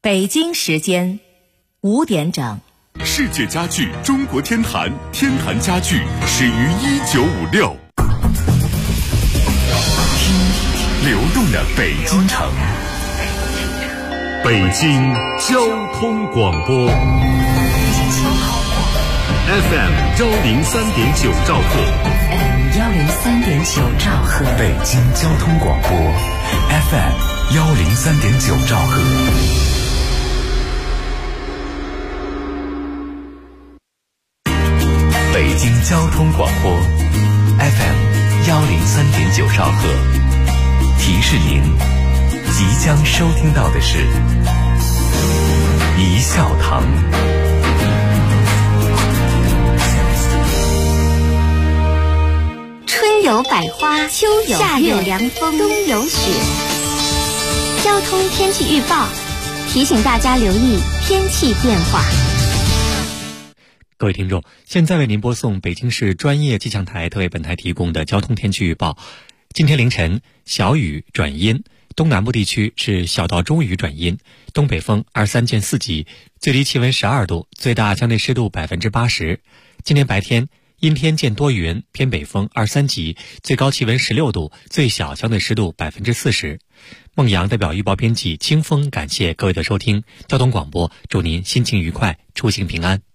北京时间5点整。 世界家具中国天坛，天坛家具始于1956。听流动的北京城，北京交通广播 FM 103.9兆赫 103.9兆赫， 北京交通广播 FM 103.9兆赫。北京交通广播 FM 103.9兆赫，提示您即将收听到的是一笑堂。 春有百花，秋有夏有凉风，冬有雪。交通天气预报提醒大家留意天气变化。 各位听众，现在为您播送北京市专业气象台特为本台提供的交通天气预报。今天凌晨小雨转阴，东南部地区是小到中雨转阴，东北风23见4级，最低气温12度，最大相对湿度80%。今天白天阴天见多云，偏北风23级，最高气温16度，最小相对湿度40%。孟阳代表预报编辑清风感谢各位的收听，交通广播祝您心情愉快，出行平安。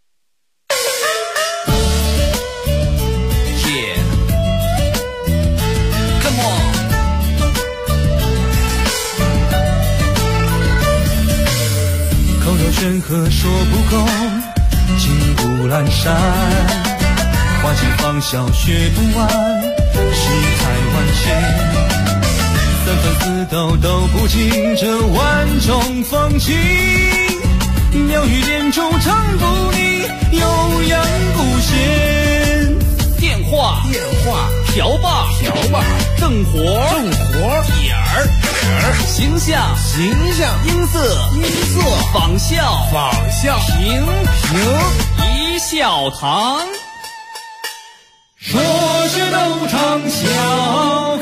口若悬河说不够，金谷阑珊，花期芳笑学不完，世态万千，三分四斗都不尽这万种风情，妙语连珠唱不腻，悠扬不闲。 电话瓢把正活点儿形象音色仿效平一笑堂， 说学逗唱笑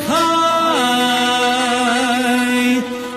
开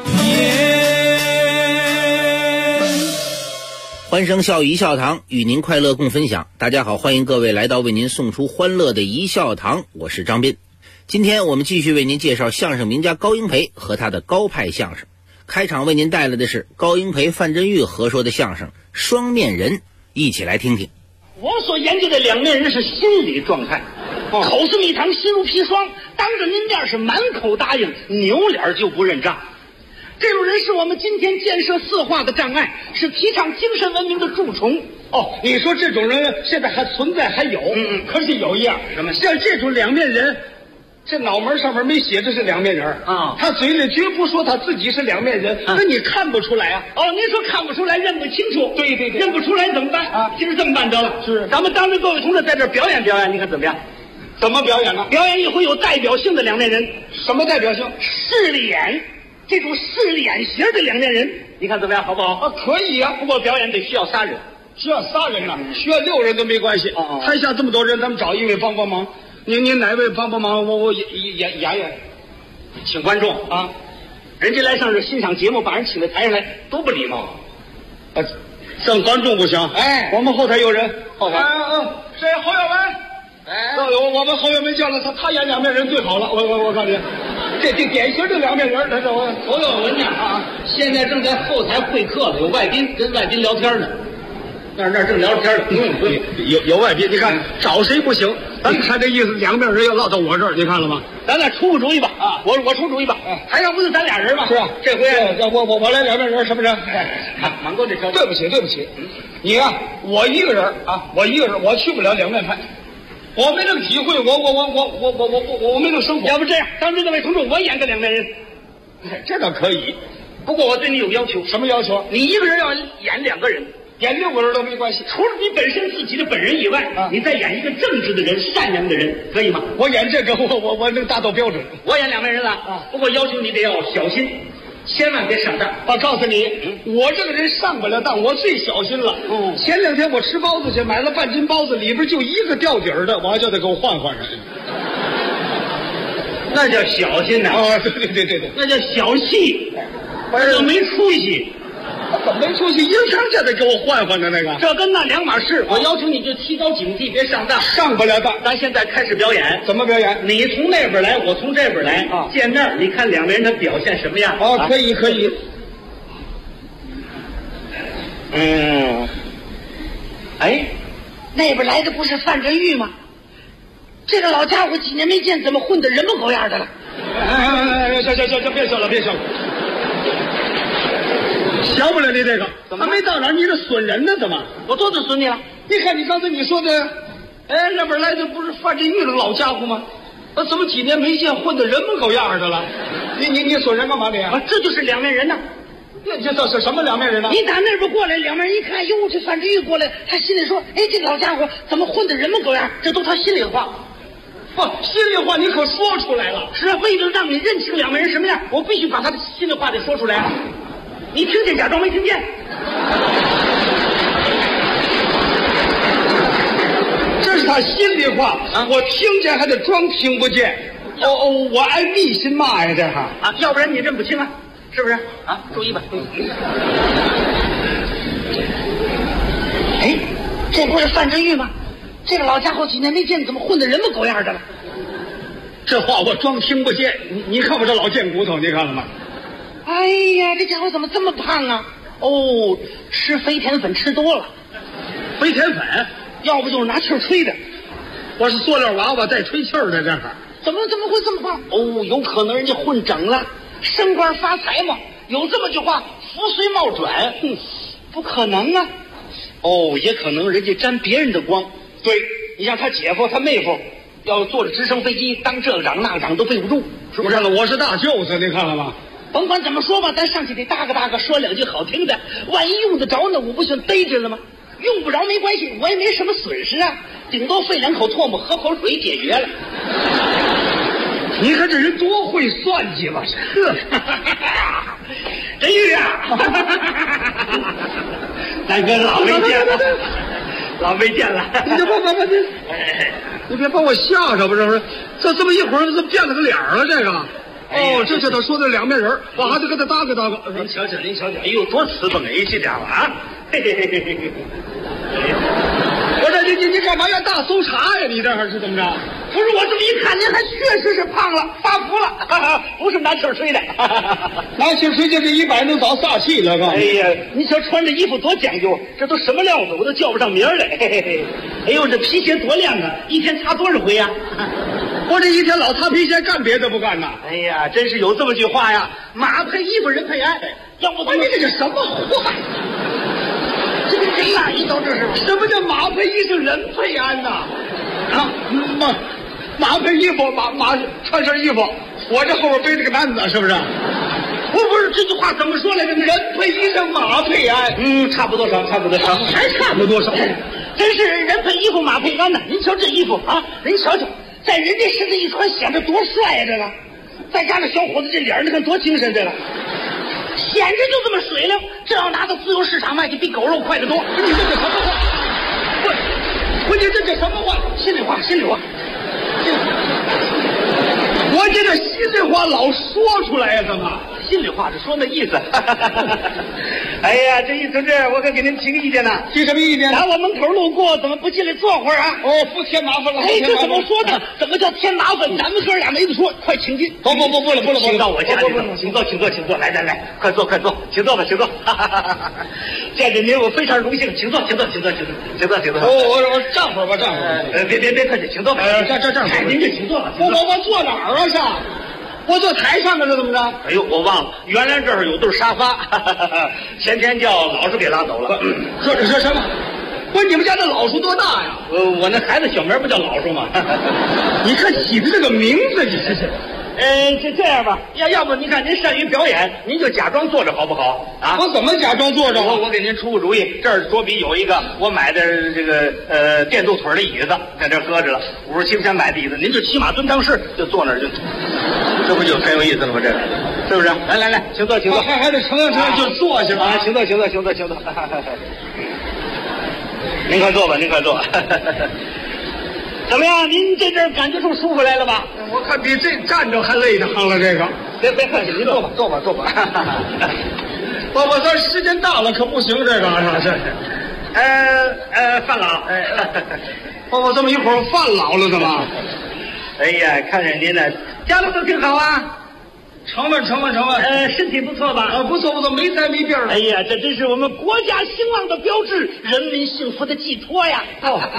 颜。 欢声笑语一笑堂，与您快乐共分享。大家好，欢迎各位来到为您送出欢乐的一笑堂，我是张斌。今天我们继续为您介绍相声名家高英培和他的高派相声。开场为您带来的是高英培、范振钰合说的相声《双面人》，一起来听听。 我所研究的两面人是心理状态，口似蜜糖，心如砒霜，当着您面是满口答应，扭脸就不认账。这种人是我们今天建设四化的障碍，是提倡精神文明的蛀虫。你说这种人现在还存在，还有，可是有一样什么？像这种两面人，这脑门上面没写着是两面人啊，他嘴里绝不说他自己是两面人，那你看不出来啊？您说看不出来，认不清楚。对，认不出来怎么办啊？其实这么办得了，是咱们当着各位同志在这表演，你看怎么样？怎么表演呢？表演一回有代表性的两面人。什么代表性？势利眼，这种势利眼型的两面人，你看怎么样？好不好？可以啊，不过表演得需要3人。需要3人呢？需要6人都没关系。台下这么多人，咱们找一位帮忙。您哪位帮忙？我演，请观众啊！人家来上这欣赏节目，把人请到台上来，多不礼貌啊！让观众不行，我们后台有人，后台谁？侯耀文，我们侯耀文叫了他演两面人最好了，我告诉你，这典型的两面人，他侯耀文呢现在正在后台会客呢，有外宾跟外宾聊天呢。那正聊天呢，不用，有外宾，你看找谁不行？咱看这意思，两面人要落到我这儿，你看了吗？咱俩出个主意吧啊！我出主意吧。台上不是咱俩人吗？是啊，这回我来两面人，是不是？满哥这条，对不起，你呀，我一个人啊，我去不了两面派，我没这个体会，我没这个生活。要不这样，当着各位同志，我演个两面人，这倒可以。不过我对你有要求。什么要求？你一个人要演2个人。演6个人都没关系，除了你本身自己的本人以外，你再演一个正直的人、善良的人，可以吗？我演这个，我这个达到标准。我演两面人了不过要求你得要小心，千万别上当。我告诉你，我这个人上不了当，我最小心了。前2天我吃包子去，买了半斤包子，里边就一个掉底儿的，我就得给我换上。那叫小心呐！对，那叫小气，那叫没出息。 怎么没出息？硬上这得给我换换的那个， 这跟那两码事。我要求你就提高警惕，别上当。 上不了当。 咱现在开始表演， 怎么表演？ 你从那边来，我从这边来啊。 见面，你看两个人的表现什么样？ 哦，可以可以。 哎， 那边来的不是范振钰吗？这个老家伙几年没见，怎么混得人模狗样的了？行，别笑了，别笑了。小不了你这个，还没到哪儿你这损人呢？怎么？ 我多损你了？ 你看你刚才你说的，哎，那边来的不是范振钰那个老家伙吗？怎么几年没见，混得人模狗样的了？你损人干嘛你啊？ 这就是两面人呐。 这是什么两面人呢？ 你打那边过来，两面人一看，哟，这范振钰过来，他心里说，哎，这老家伙怎么混得人模狗样？这都他心里话。 不，心里话你可说出来了。 是啊，为了让你认清两面人什么样，我必须把他的心里话得说出来。你听见假装没听见？ 这是他心里话啊，我听见还得装听不见。我挨密心骂呀，这哈啊，要不然你认不清啊，是不是啊？注意吧。哎，这不是范振钰吗？这个老家伙几年没见，怎么混得人模狗样的了？ 这话我装听不见。你看我这老贱骨头，你看了吗？ 哎呀，这家伙怎么这么胖啊？哦，吃肥甜粉吃多了。 肥甜粉？ 要不就是拿气儿吹的。 我是塑料娃娃带吹气儿的，这儿怎么会这么胖？哦，有可能人家混整了，升官发财嘛，有这么句话，福虽冒转，不可能啊。哦，也可能人家沾别人的光。对，你像他姐夫他妹夫要坐着直升飞机当这个长那个长都背不住，是不是？ 我是大舅子，你看了吗？ 甭管怎么说吧，咱上去得搭个说两句好听的，万一用得着呢，我不就逮着了吗？用不着没关系，我也没什么损失啊，顶多费两口唾沫喝口水解决了。 你看这人多会算计吧？ 振钰啊，大哥老没见了，老没见了。 你就把你别把我吓着吧，这么一会儿，这变了个脸了，这个。哦，这他说的两面人，我还得跟他搭个。 您瞧瞧，哎呦，多瓷蹦哎，这家伙啊！嘿。 我说你干嘛要大搜查呀？你这是怎么着？ 不是，我这么一看，您还确实是胖了，发福了，不是拿气儿吹的。 拿气儿吹就这一摆能早撒气了， 哎呀，你瞧穿这衣服多讲究，这都什么料子，我都叫不上名来。哎呦，这皮鞋多亮啊，一天擦多少回呀？ 我这一天老擦皮鞋，干别的不干呐。 哎呀，真是有这么句话呀，马配衣服人配鞍。要不你这是什么话？ 这跟谁哪一刀这是？ 什么叫马配衣服人配鞍呐？啊，马配衣服，马穿身衣服，我这后边背着个男子，是不是？ 不是这句话怎么说来着？ 人配衣裳，马配鞍。 差不多少， 还差不多少。 真是人配衣服，马配鞍呐！您瞧这衣服啊，您瞧瞧，在人家身上一穿，显得多帅呀！这个，再加上小伙子这脸，你看多精神，这个。显着就这么水灵，这要拿到自由市场卖去，比狗肉快得多。 你这是什么话？不，你这叫什么话？ 心里话。 我这个心里话老说出来呀，怎么？ 心里话是说那意思。哎呀，这一同志，我可给您提个意见呢。 提什么意见？ 打我门口路过，怎么不进来坐会儿啊？ 哦，不添麻烦了。 哎，这怎么说呢？怎么叫添麻烦？咱们哥俩没得说，快请进。 不了， 请到我家里头，请坐，来，快坐，请坐吧，请坐。见着您我非常荣幸，请坐。 我站会儿吧， 别客气，请坐吧。 站会儿。 您就请坐吧。 我坐哪儿啊？上？我坐台上呢，这怎么着？ 哎呦，我忘了，原来这儿有对沙发，前天叫老师给拉走了。 说什么？不是你们家那老鼠多大呀？ 我那孩子小名不叫老鼠吗？ 你看起的这个名字，你这是。 这样吧，要不您看您善于表演，您就假装坐着好不好？啊， 我怎么假装坐着？ 我给您出个主意，这儿桌底有一个我买的这个电动腿的椅子，在这搁着了，57块钱买的椅子，您就骑马蹲裆式就坐那儿就，这不就很有意思了吗？这个是不是？来，请坐。 还得承就坐下吧。 请坐。您快坐吧。怎么样？您这阵感觉出舒服来了吧？ 我看比这站着还累得慌了。这个， 别客气，您坐吧。 我这时间到了可不行，这个是。 范老， 我这么一会儿范老了，怎么？ 哎呀，看着您呢，家里都挺好啊。 成吧， 身体不错吧？ 不错，没灾没病的。 哎呀，这真是我们国家兴旺的标志，人民幸福的寄托呀！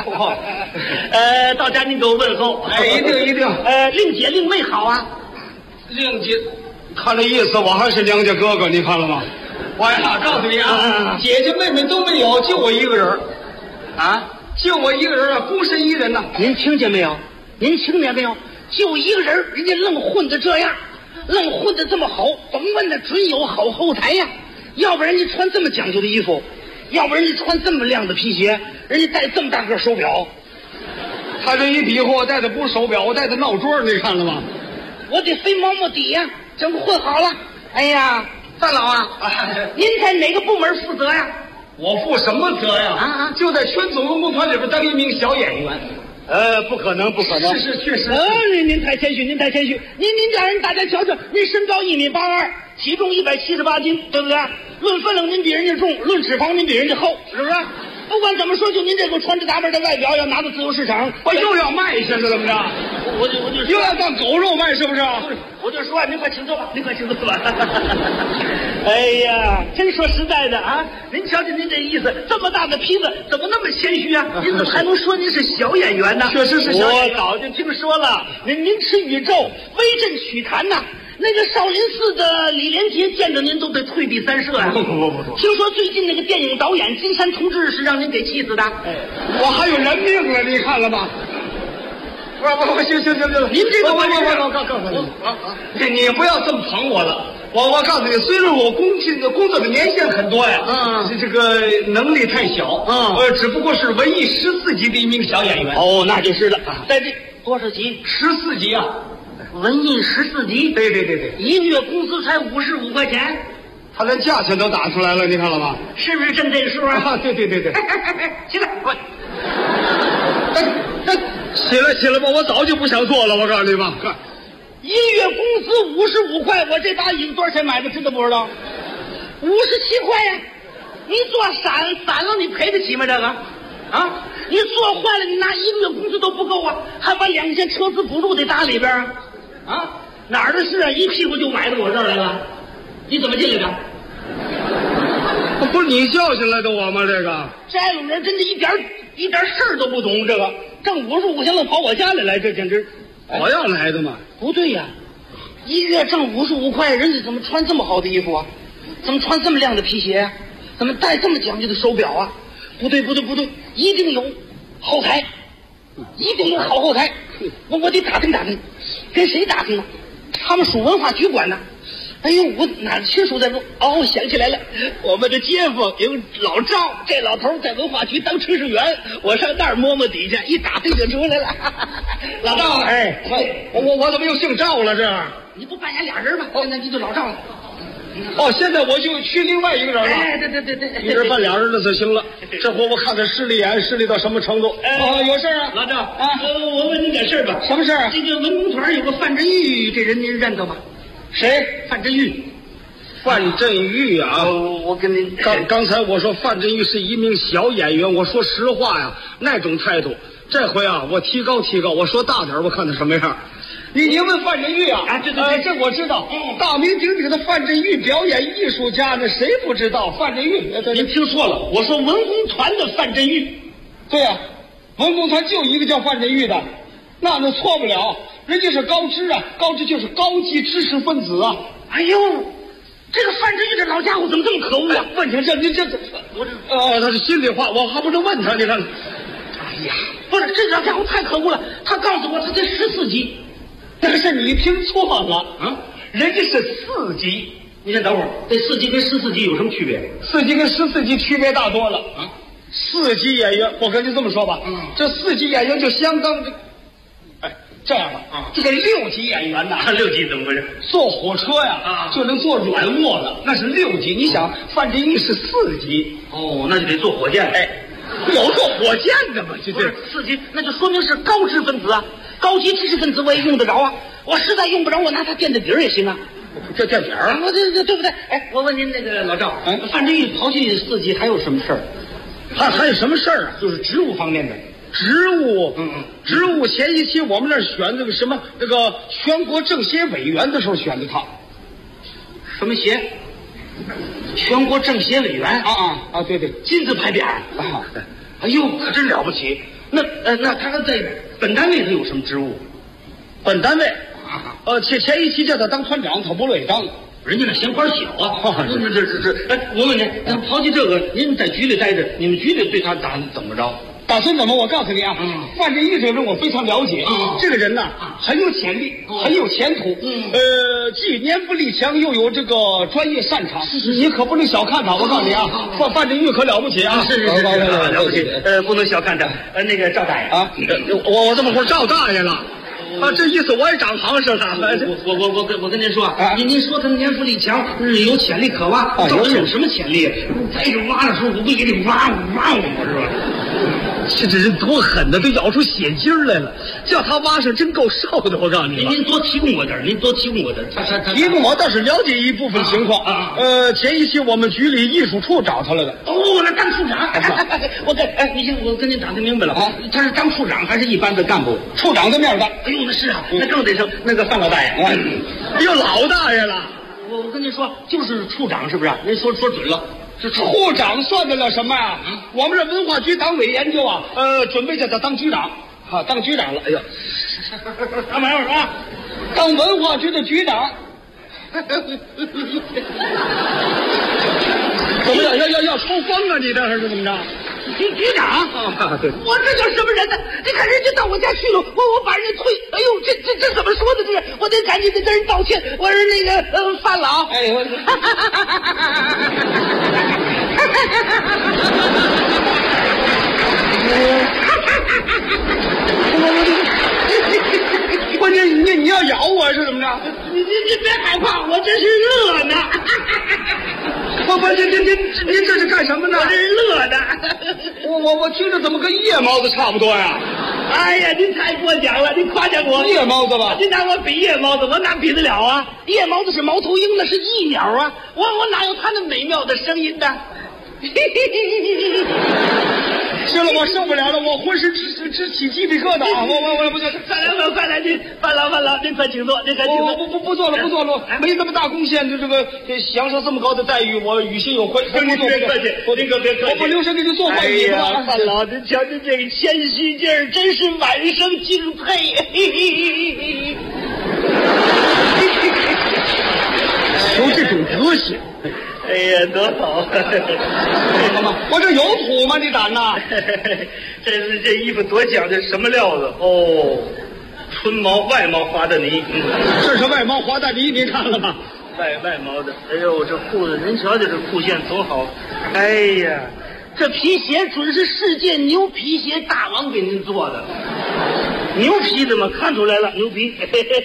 到家您给我问候。 一定。 令姐令妹好啊。 令姐，看这意思，我还是娘家哥哥，你看了吗？我呀，告诉你啊，姐姐妹妹都没有，就我一个人。就我一个人啊，孤身一人呐。 您听见没有？就一个人，人家愣混得这样。愣混得这么好，甭问那准有好后台呀！要不然你穿这么讲究的衣服，要不然你穿这么亮的皮鞋，人家戴这么大个手表。 他这一比划，我戴的不是手表，我戴的闹钟，你看了吗？ 我得飞毛毛底呀，整个混好了。哎呀，范老啊，您在哪个部门负责呀？ 我负什么责呀？就在全总文工团里边当一名小演员。 不可能。 是确实。 您太谦虚。您家人大家瞧瞧，您身高1.82米，体重178斤，对不对？论分量您比人家重，论脂肪您比人家厚，是不是？不管怎么说，就您这个穿着打扮的外表，要拿到自由市场， 我又要卖去了，怎么着？ 我就又要当狗肉卖，是不是？ 我就说您快请坐吧。哎呀，真说实在的啊，您瞧瞧您这意思，这么大的坯子，怎么那么谦虚啊？您怎么还能说您是小演员呢？ 确实是小演员。 我早就听说了，您吃宇宙，威震曲坛呐。那个少林寺的李连杰见着您都得退避三舍呀。 不。 听说最近那个电影导演金山同志是让您给气死的。 我还有人命了，你看了吗？不，行， 您这个我告诉你，你不要这么捧我了。我告诉你，虽然我工作的年限很多呀，这个能力太小，只不过是文艺14级的一名小演员。 哦，那就是了。在这多少级 ？14级啊。 文艺14级， 对， 一个月工资才55块钱， 他连价钱都打出来了，你看了吗？ 是不是真这数啊？ 对。 起来，快！ 起来吧，我早就不想做了，我告诉你吧。 一个月工资55块，我这把椅子多少钱买的，知道不知道？57块呀！你做散了，你赔得起吗？这个你做坏了，你拿一个月工资都不够啊，还把2千车资补助得打里边哪儿的事啊？一屁股就埋到我这儿来了，你怎么进来的？ 不是你叫进来的我吗？这种人真的一点事儿都不懂，这个挣55块钱了跑我家里来，这简直我要来的嘛？ 不对呀，一月挣55块，人家怎么穿这么好的衣服啊？怎么穿这么亮的皮鞋啊？怎么戴这么讲究的手表啊？不对，一定有后台，一定有好后台。我得打听，跟谁打听呢？他们属文化局管呢。哎呦，我哪清楚在说？我想起来了，我们的街坊有老赵，这老头在文化局当炊事员，我上那儿摸底下，一打听就出来了。老赵， 我怎么又姓赵了？这你不扮演俩人吗？现在你就老赵了。 现在我就去另外一个人了。 对， 一人扮俩人的就行了。这回我看看势利到什么程度。有事啊， 老赵我问你点事吧。 什么事啊？ 这个文工团有个范振玉，这人您认得吗？ 谁？ 范振玉。 范振玉啊！ 我跟您刚才我说范振玉是一名小演员，我说实话呀，那种态度。这回啊，我提高，我说大点，我看他什么样。你问范振玉啊？ 对， 这我知道。大名鼎鼎的范振玉，表演艺术家，那谁不知道？范振玉， 您听错了，我说文工团的范振玉。 对呀，文工团就一个叫范振玉的，那错不了。人家是高知啊，高知就是高级知识分子啊。 哎呦，这个范振玉这老家伙怎么这么可恶啊？ 问他他是心里话，我还不是问他，你看。 哎呀，不是，这老家伙太可恶了，他告诉我他才14级。 但是你听错了人家是4级。 你先等会儿，这4级跟14级有什么区别 ？4级跟14级区别大多了4级演员，我跟你这么说吧，这4级演员就相当这样吧这个6级演员呐 ，6级怎么回事？ 坐火车呀就能坐软卧了，那是6级。你想，范振玉是4级， 那就得坐火箭。 有坐火箭的吗？ 不是4级，那就说明是高知分子啊，高级知识分子我也用得着啊。我实在用不着，我拿它垫在底儿也行啊。 这点儿， 我这对不对？哎，我问您那个老赵，范振钰刨去4级还有什么事儿？ 还有什么事儿啊？ 就是职务方面的。 职务，职务前一期我们那儿选这个什么这个全国政协委员的时候选的他。 什么协？全国政协委员啊，对， 金字牌匾啊！哎呦，可真了不起。那他在本单位他有什么职务？ 本单位前一期叫他当团长，他不乐意当。 人家那闲官小啊！这，哎，我问您，刨去这个，您在局里待着，你们局里对他打怎么着？ 打算怎么？我告诉你啊，范振钰这个人我非常了解，这个人呢很有潜力，很有前途，既年富力强，又有这个专业擅长，你可不能小看他。我告诉你啊，范振钰可了不起啊！ 是了不起，不能小看他。那个赵大爷啊，我这么会儿赵大爷了。这意思我也长行市了。 我跟您说啊，您说他年富力强，有潜力可挖，到底有什么潜力？在这挖的时候，我不也得挖我吗？是吧？ 这人多狠的，都咬出血筋来了，叫他挖上真够受的。我告诉你， 您多提供我点，他提供我倒是了解一部分情况啊。前一期我们局里艺术处找他来的。 那当处长，我跟您打听明白了啊，他是当处长还是一般的干部？ 处长的面干。 哎呦，那是啊，那更得是那个范老大爷， 哎呦老大爷了。 我跟您说，就是处长，是不是？您说准了。 这处长算得了什么呀？我们这文化局党委研究啊，准备叫他当局长，当局长了。哎呦， 什么玩意儿啊？ 当文化局的局长。怎么要抽风啊？你这是怎么着？ 局长，对，我这叫什么人呢？你看人家到我家去了，我把人家推，哎呦，这怎么说的？这是我得赶紧得跟人道歉。我是那个范老， 哎呦，关键你要咬我是怎么着？ 你别害怕，我这是乐呢。 您这是干什么呢？ 我这是乐的。 我听着怎么跟夜猫子差不多呀？ 哎呀，您太过奖了，您夸奖我。 夜猫子吧？ 您拿我比夜猫子，我哪比得了啊？夜猫子是猫头鹰，那是翼鸟啊，我哪有他那美妙的声音呢？ 行了，我受不了了，我浑身直起鸡皮疙瘩啊！我不行， 快来，您范老，您快请坐，您快请坐。 不坐了，没这么大贡献，这个享受这么高的待遇，我于心有愧。 您别客气，您可别客气， 我把留神给你做坏你吧。 范老，您瞧您这个谦虚劲儿，真是晚生敬佩。 有这种德行。 哎呀，多好！ 我这有土吗？你胆呐？ 这衣服多讲究，什么料子？哦，春毛外毛滑的泥。 这是外毛滑的泥，您看了吗？ 外毛的。哎呦，这裤子，您瞧瞧这裤线多好！哎呀，这皮鞋准是世界牛皮鞋大王给您做的。牛皮的嘛，看出来了，牛皮。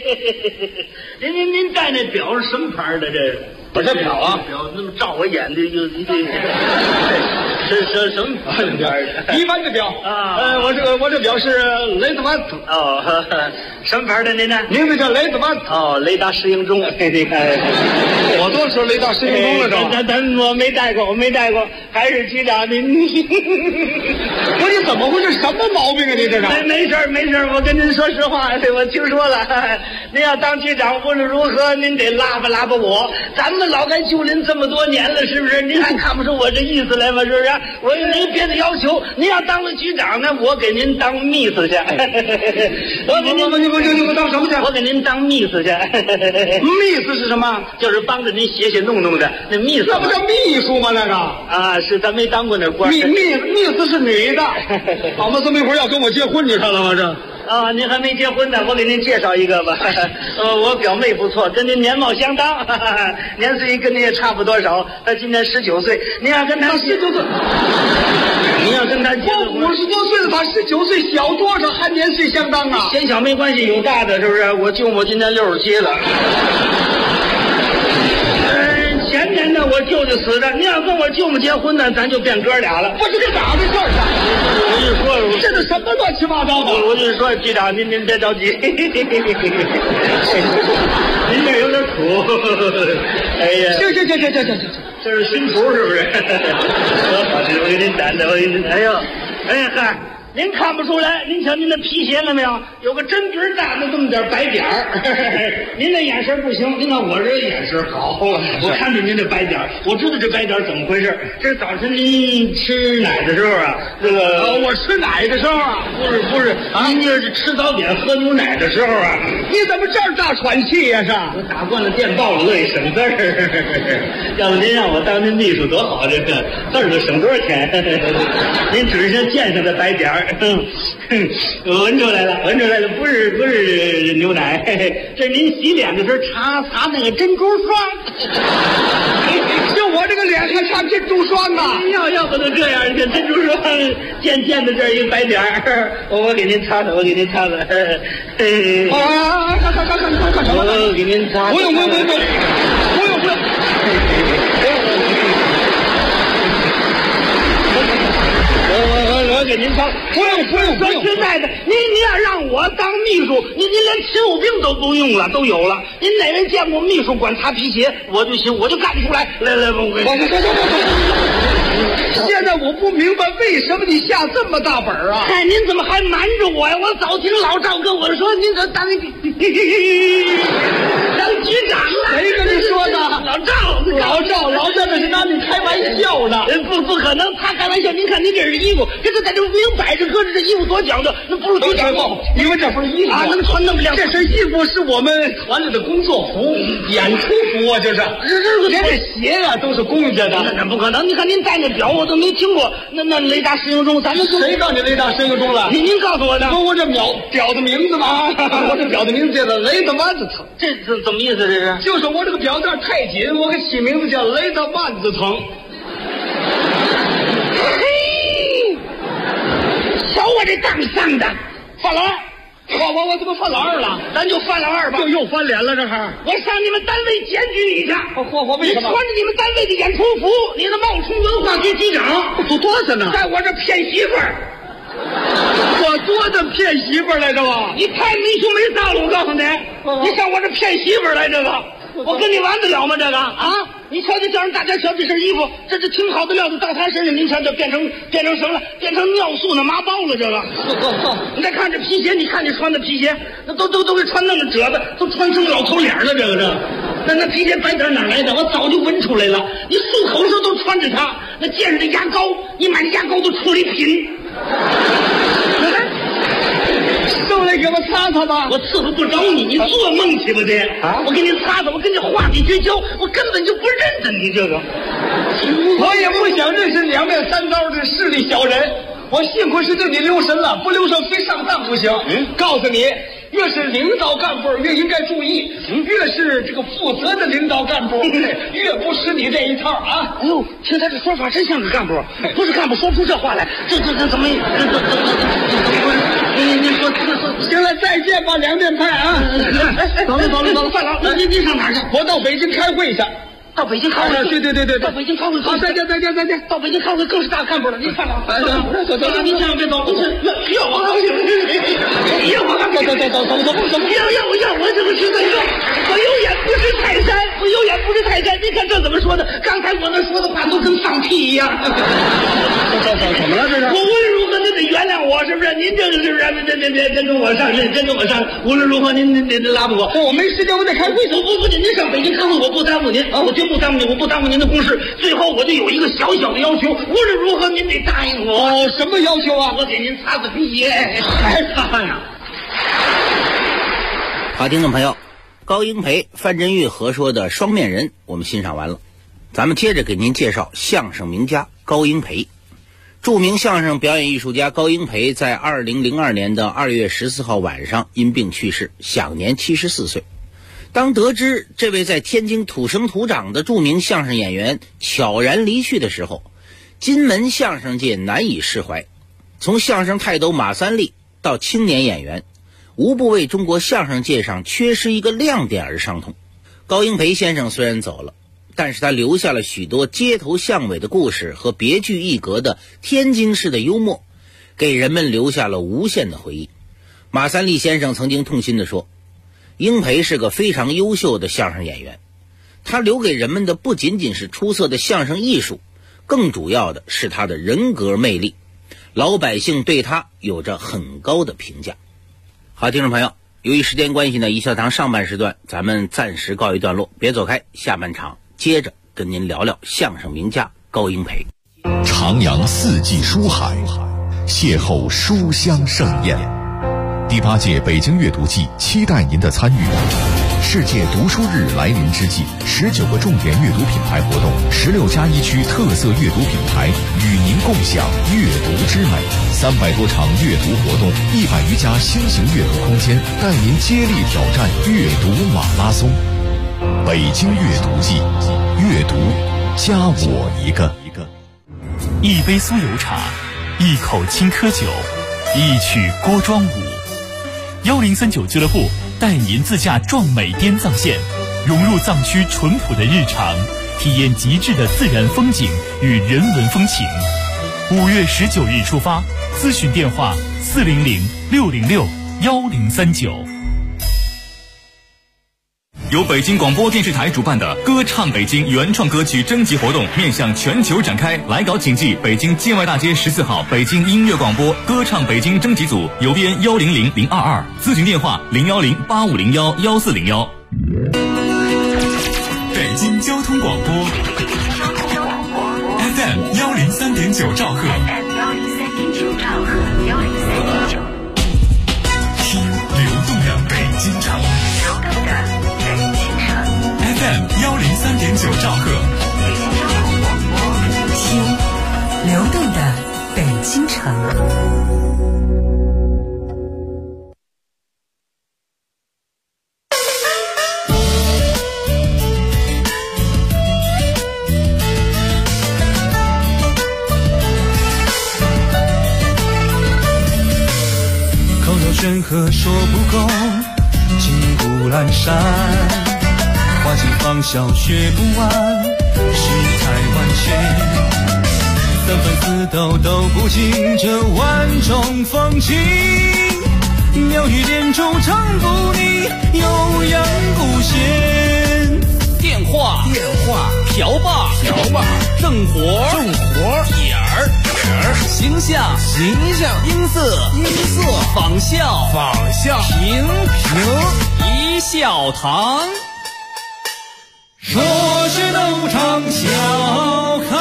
您戴那表是什么牌的？这我这表啊， 表那么照我眼的，有一对，什么牌的？ 一般的表啊。我这表是雷德曼特。 哦，什么牌的您呢？ 名字叫雷德曼特。 哦，雷达适应中。你看， 我都说雷达适应中了， 我没戴过，还是局长您。 我你怎么回事？什么毛病啊？你这是？ 没事，我跟您说实话，我听说了，您要当局长，无论如何您得拉拔我。咱们老该救您这么多年了，是不是？您还看不出我这意思来吗？是不是？我有您别的要求，您要当了局长呢，我给您当秘书去。我给您当什么去？ 我给您当秘书去。 秘书是什么？ 就是帮着您写弄的那秘书。 那不叫秘书吗？那个啊，是他没当过那官。 秘书是女的。好嘛，这么一会儿要跟我结婚，你看了吗？这。 啊，您还没结婚呢，我给您介绍一个吧。我表妹不错，跟您年貌相当，年岁跟您也差不多少。她今年19岁，您要跟她19岁，您要跟她结婚， 我50多岁了，她19岁，小多少还年岁相当啊？ 嫌小没关系，有大的是不是？我舅母今年67了。前年呢，我我舅舅死的，你要跟我舅母结婚呢，咱就变哥俩了。 不是这咋回事啊？ 我就说， 这都什么乱七八糟的？ 我就说，局长，您别着急，您这有点土。哎呀， 行， 这是新图是不是？我给您掸的，我给您，哎呦，哎嗨。您看不出来，您瞧您的皮鞋了没有？有个针鼻大的这么点白点儿。您的眼神不行，您看我这眼神好。我看见您这白点儿，我知道这白点儿怎么回事。这是早晨您吃奶的时候啊，这个我吃奶的时候啊， 不是啊，您这是吃早点喝牛奶的时候啊。 你怎么这儿大喘气呀？是？ 我打惯了电报了，乐意省字儿。要不您让我当您秘书多好，这个字儿都省多少钱？您指上剑上的白点儿。我闻出来了，不是牛奶，这是您洗脸的时候擦那个珍珠霜。 就我这个脸还擦珍珠霜啊？ 要不能这样，这珍珠霜渐的这儿一个白点儿，我给您擦擦。 干什么？ 我给您擦。 不用。 我给您擦，不用。说实在的，您要让我当秘书，您连勤务兵都不用了，都有了。您哪位见过秘书管擦皮鞋，我就行，我就干出来。来， 现在我不明白为什么你下这么大本啊？ 哎，您怎么还瞒着我呀？我早听老赵跟我说，您这当局长了。 谁跟你说的？ 老赵这是拿你开玩笑呢。不可能，他开玩笑。您看您这是衣服，这在这明摆着搁着，这衣服多讲究，那不是局长吗？ 你们这不是衣服啊？能穿那么亮？ 这身衣服是我们团里的工作服，演出服啊，这是。连这鞋呀都是公家的。 那不可能！你看您戴那表，我都没听过。那雷达石英钟，咱们谁告诉你雷达石英钟了？ 您告诉我的。 说我这表的名字吗？我这表的名字叫做雷德曼子腾。 这怎么意思？这是？ 就是我这个表带太紧，我给起名字叫雷德曼子腾。 嘿，瞧我这当上的犯了二。 我怎么犯了二了？ 咱就犯了二吧。 又翻脸了，这是。 我上你们单位检举你去。 为什么？ 你穿着你们单位的演出服，你的冒充文化局局长， 多着呢。 在我这骗媳妇儿。 我多的骗媳妇儿来着吧？ 你太没羞没臊了！我告诉你，你上我这骗媳妇儿来，这个我跟你玩得了吗？这个啊，你瞧这叫让大家瞧这身衣服，这挺好的料子，到他身上您瞧这变成什么了？变成尿素那麻包了，这个。你再看这皮鞋，你看你穿的皮鞋，那都给穿那么褶子，都穿成老头脸了，这个。那皮鞋白点哪来的？我早就闻出来了。你漱口的时候都穿着它，那见着这牙膏，你买的牙膏都出了一品。 送来给我擦擦吧。 我伺候不着你，你做梦去吧这啊！我给你擦擦，我跟你话题绝交，我根本就不认得你这个。 我也不想认识两面三刀的势利小人。我幸亏是对你留神了，不留神非上当不行。告诉你，越是领导干部越应该注意，越是这个负责的领导干部越不识你这一套啊！ 哎呦，听他这说法真像个干部，不是干部说不出这话来，这怎么？你说行了，再见吧，两面派啊！ 走了，范老，那您上哪儿去？ 我到北京开会去。 到北京开会？ 对， 到北京开会。 好，再见。 到北京开会更是大干部了。您范老，走，您千万别走。要我高兴，要我高兴，走，要我这个是那个，我有眼不识泰山，你看这怎么说的？刚才我那说的话都跟放屁一样。 怎么了这是？ 我无论如何您得原谅我，是不是？您这个是不是？别跟我上，真跟我上。无论如何您得拉不我。 我没时间，我得开会。 不，您上北京开会，我不耽误您啊，我绝不耽误您，我不耽误您的公事。最后我就有一个小小的要求，无论如何您得答应我。 什么要求啊？ 我给您擦皮鞋。还擦呀？ 好，听众朋友，高英培、范振钰合说的《双面人》我们欣赏完了，咱们接着给您介绍相声名家高英培。著名相声表演艺术家高英培在2002年的2月14号晚上因病去世，享年74岁。当得知这位在天津土生土长的著名相声演员悄然离去的时候，金门相声界难以释怀。从相声泰斗马三立到青年演员，无不为中国相声界上缺失一个亮点而伤痛。高英培先生虽然走了， 但是他留下了许多街头巷尾的故事和别具一格的天津式的幽默，给人们留下了无限的回忆。马三立先生曾经痛心地说，英培是个非常优秀的相声演员，他留给人们的不仅仅是出色的相声艺术，更主要的是他的人格魅力，老百姓对他有着很高的评价。好，听众朋友，由于时间关系呢，一笑堂上半时段咱们暂时告一段落，别走开，下半场接着跟您聊聊相声名家高英培。 徜徉四季书海，邂逅书香盛宴。第8届北京阅读季期待您的参与。世界读书日来临之际，19个重点阅读品牌活动，16+1区特色阅读品牌与您共享阅读之美，300多场阅读活动，100余家新型阅读空间，带您接力挑战阅读马拉松。北京阅读季，阅读加我一个。 一杯酥油茶，一口青稞酒，一曲锅庄舞。1039俱乐部带您自驾壮美滇藏线，融入藏区淳朴的日常，体验极致的自然风景与人文风情。5月19日出发，咨询电话400-606-1039。由北京广播电视台主办的歌唱北京原创歌曲征集活动面向全球展开，来稿请寄北京建外大街14号北京音乐广播歌唱北京征集组，邮编100022，咨询电话010-8501-1401。北京交通广播 FM 103.9兆赫，听流动的北京城。FM 103.9兆赫， 听流动的北京城。 口若悬河说不够，金谷阑珊，花季芳笑学不完，世态万千，三分四斗都不尽这万种风情，妙语连珠唱不腻，悠扬古弦。 电话瓢把正活点儿形象音色仿效平一笑堂。 说是斗场笑开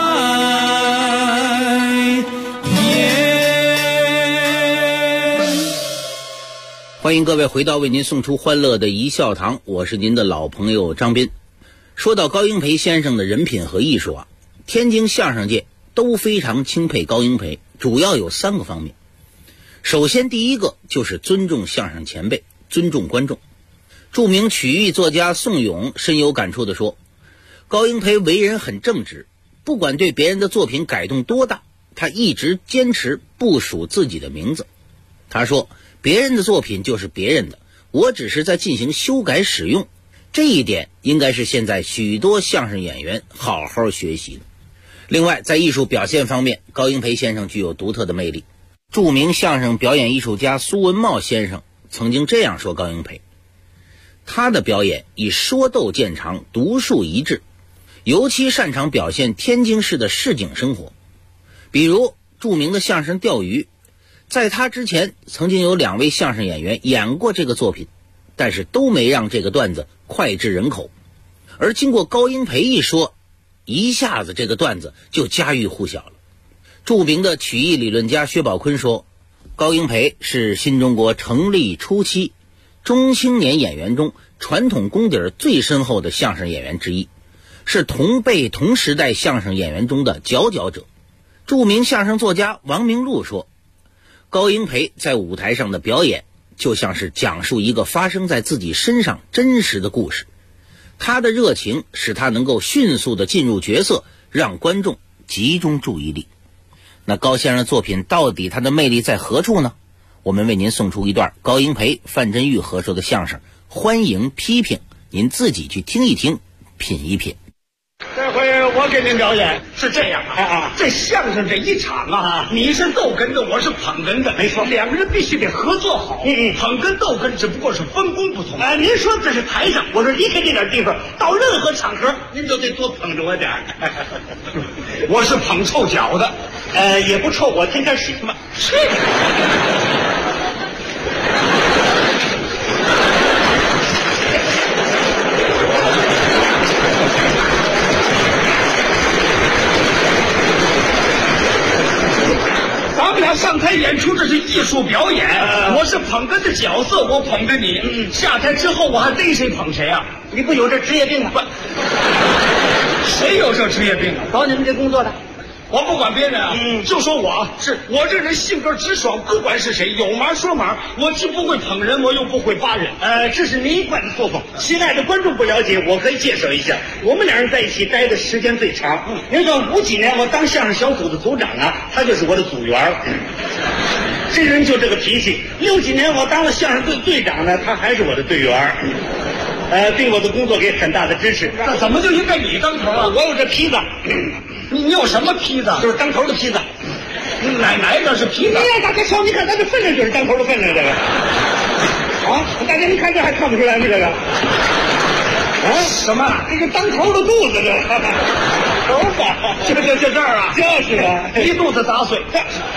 颜。 欢迎各位回到为您送出欢乐的一笑堂，我是您的老朋友张斌。说到高英培先生的人品和艺术啊，天津相声界都非常钦佩高英培，主要有3个方面。首先第一个就是尊重相声前辈，尊重观众。著名曲艺作家宋咏深有感触地说，高英培为人很正直，不管对别人的作品改动多大，他一直坚持不署自己的名字。他说，别人的作品就是别人的，我只是在进行修改使用，这一点应该是现在许多相声演员好好学习的。另外，在艺术表现方面，高英培先生具有独特的魅力。著名相声表演艺术家苏文茂先生曾经这样说高英培，他的表演以说逗见长，独树一帜，尤其擅长表现天津市的市井生活。比如著名的相声钓鱼，在他之前曾经有2位相声演员演过这个作品，但是都没让这个段子脍炙人口。而经过高英培一说，一下子这个段子就家喻户晓了。著名的曲艺理论家薛宝坤说，高英培是新中国成立初期中青年演员中传统功底最深厚的相声演员之一，是同辈同时代相声演员中的佼佼者。著名相声作家王明禄说，高英培在舞台上的表演就像是讲述一个发生在自己身上真实的故事，他的热情使他能够迅速地进入角色，让观众集中注意力。那高先生的作品到底他的魅力在何处呢？我们为您送出一段高英培、范振钰合说的相声《欢迎批评》，您自己去听一听，品一品。 这回我给您表演是这样啊，这相声这一场啊，你是逗哏的，我是捧哏的，没错，两个人必须得合作好。捧哏逗哏只不过是分工不同。您说这是台上，我说离开这点地方，到任何场合您都得多捧着我点我是捧臭脚的，也不臭，我天天洗嘛。去。上台演出这是艺术表演，我是捧哏的角色，我捧着你。下台之后我还逮谁捧谁啊？你不有这职业病吗？谁有这职业病啊？搞你们这工作的，我不管别人啊，就说我是我这人性格直爽，不管是谁，有码说码，我既不会捧人，我又不会扒人。这是您一贯的作风。亲爱的观众不了解，我可以介绍一下，我们俩人在一起待的时间最长。您说50几年，我当相声小组的组长啊，他就是我的组员。这人就这个脾气。60几年我当了相声队队长呢，他还是我的队员。对我的工作给很大的支持。那怎么就应该你当头啊？我有这坯子。你有什么坯子？就是当头的坯子。哪一个是坯子？大家瞧，你看咱这分量就是当头的分量，这个。啊，大家您看这还看不出来吗？这个。啊？什么？这个当头的肚子，这个。头发。就这儿啊？就是啊，一肚子杂碎。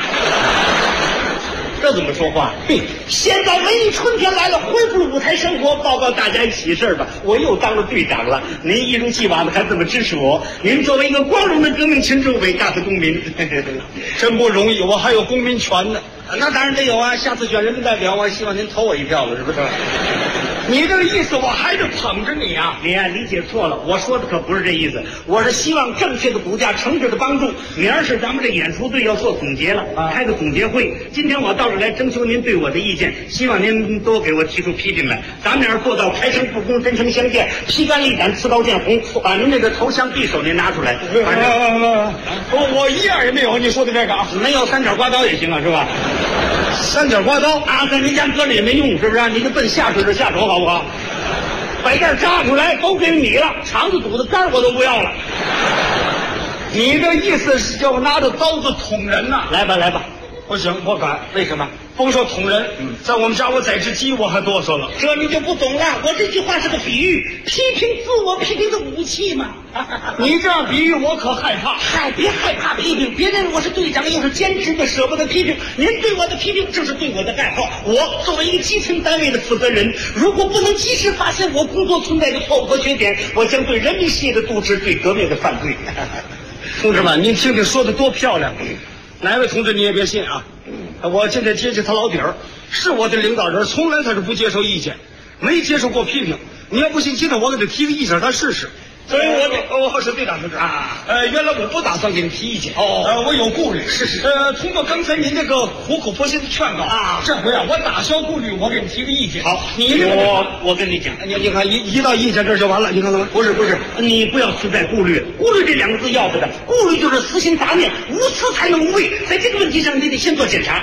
这怎么说话？现在文艺春天来了，恢复了舞台生活，报告大家一喜事吧，我又当了队长了。您一如既往的还这么支持我，您作为一个光荣的革命群众，伟大的公民，真不容易，我还有公民权呢。那当然得有啊，下次选人民代表，我希望您投我一票了，是不是？你这个意思我还是捧着你啊！你啊理解错了，我说的可不是这意思，我是希望正确的骨架，诚挚的帮助。明儿是咱们这演出队要做总结了，开个总结会。今天我到这来征求您对我的意见，希望您多给我提出批评来。咱们俩做到开诚布公，真诚相见，披肝沥胆，刺刀见红。把您这个头像匕首您拿出来。我一样也没有你说的这个啊，没有三角刮刀也行啊，是吧？三角刮刀啊，在您家搁着也没用，是不是？你就奔下水这下手好不好？把这儿扎出来都给你了，肠子肚子肝我都不要了。你这意思是叫我拿着刀子捅人呐？来吧来吧，不行，我敢。为什么？甭说捅人，在我们家我宰只鸡我还哆嗦了。这你就不懂了，我这句话是个比喻，批评自我批评的武器嘛。你这样比喻我可害怕。嗨，别害怕批评，别认为我是队长又是坚持的舍不得批评。您对我的批评正是对我的爱好。我作为一个基层单位的负责人，如果不能及时发现我工作存在的错误和缺点，我将对人民事业的渎职，对革命的犯罪。同志们，您听听说的多漂亮！哪位同志你也别信啊！我今天接他老底儿，是我的领导人，从来他是不接受意见，没接受过批评。你要不信，今天我给他提个意见，他试试。所以我是队长同志啊。原来我不打算给你提意见。我有顾虑。是。通过刚才您这个苦口婆心的劝告啊，这回啊，我打消顾虑，我给你提个意见。好，我跟你讲，你看一到意见这就完了，你看到吗？不是，你不要存在顾虑，顾虑这两个字要不得，顾虑就是私心杂念，无私才能无畏。在这个问题上，你得先做检查。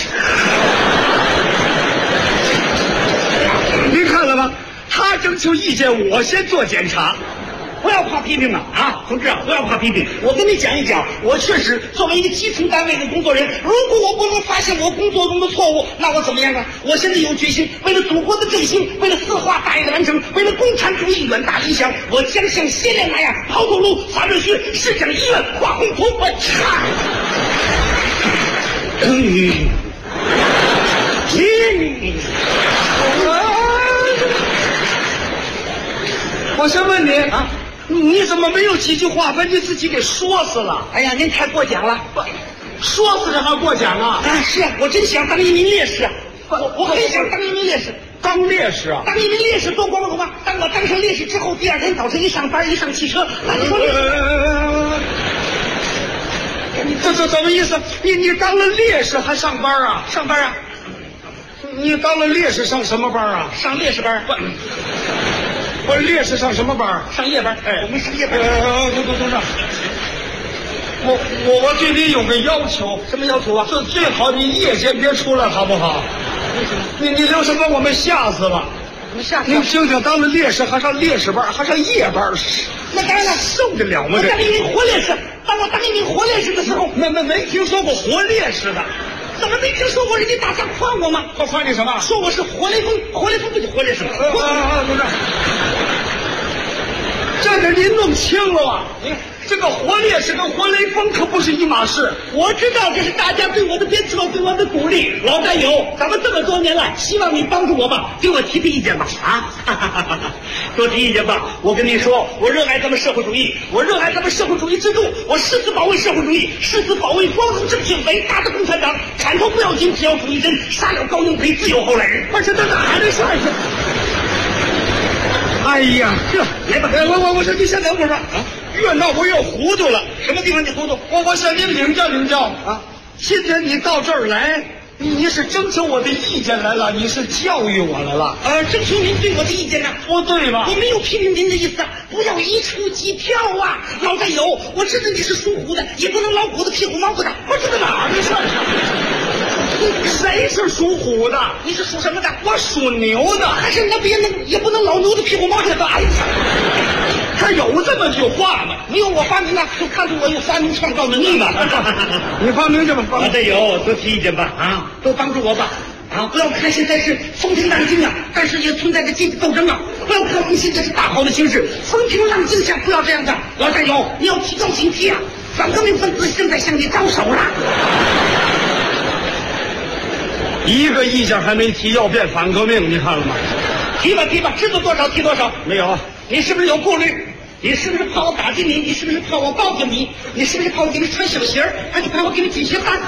您看了吗？他征求意见，我先做检查。不要怕批评啊，同志啊，不要怕批评。我跟你讲一讲，我确实作为一个基层单位的工作人，如果我不能发现我工作中的错误，那我怎么样啊？我现在有决心，为了祖国的振兴，为了四化大业的完成，为了共产主义远大理想，我将像先烈那样跑走路、洒热血、试讲医院、画宏图。我想问你啊，你怎么没有几句话把你自己给说死了？哎呀，您太过奖了，说死这还过奖啊？是啊，我真想当一名烈士啊！我很想当一名烈士。当烈士啊？当一名烈士多光荣啊！当我当上烈士之后，第二天早晨一上班，一上汽车，大家说这什么意思？你当了烈士还上班啊？上班啊？你当了烈士上什么班啊？上烈士班。不是烈士上什么班？上夜班。我们上夜班。同志，我对你有个要求。什么要求啊？就最好你夜间别出来，好不好？你留神把我们吓死了。吓死！您听听，当了烈士还上烈士班，还上夜班， 那当然了， 受得了吗？ 我当一名活烈士，当我当一名活烈士的时候， 没听说过活烈士的。 怎么没听说过人家大家夸我吗？ 夸你什么？ 说我是活雷锋，活雷锋不就活烈士吗？ 不是，这个您弄清了啊！这个活烈士跟活雷锋可不是一码事。 我知道这是大家对我的鞭策，对我的鼓励。老战友，咱们这么多年来，希望你帮助我吧，给我提意见吧啊！多提意见吧。我跟你说，我热爱咱们社会主义，我热爱咱们社会主义制度，我誓死保卫社会主义，誓死保卫光荣正确伟大的共产党。砍头不要紧，只要主义真，杀了高英培，自有后来人。不是这哪的事儿？ 哎呀，这来吧， 我说你先等会儿吧啊！越闹我越糊涂了。 什么地方你糊涂？ 我向您领教啊！今天你到这儿来，你是征求我的意见来了，你是教育我来了。 征求您对我的意见呢？ 不对吧？ 我没有批评您的意思，不要一触即跳啊！老战友，我知道你是属虎的，也不能老虎的屁股猫骨的。我知道哪儿的事儿？ 谁是属虎的？ 你是属什么的？ 我属牛的。 还是那也不能老牛的屁股猫骨的。哎呀， 他有这么句话吗？ 没有我发明的，就看出我有发明创造能力吧。 你发明去吧， 老战友，多提意见吧啊，多帮助我吧。啊！不要看现在是风平浪静啊，但是也存在着阶级斗争啊！不要看我们现在是大好的形势，风平浪静下不要这样的。老战友，你要提高警惕啊！反革命分子正在向你招手了。 一个意见还没提，要变反革命，你看了吗？ 提吧，知道多少提多少。 没有啊？ 你是不是有顾虑？你是不是怕我打击你？你是不是怕我报复你？你是不是怕我给你穿小鞋儿，还是怕我给你系鞋带？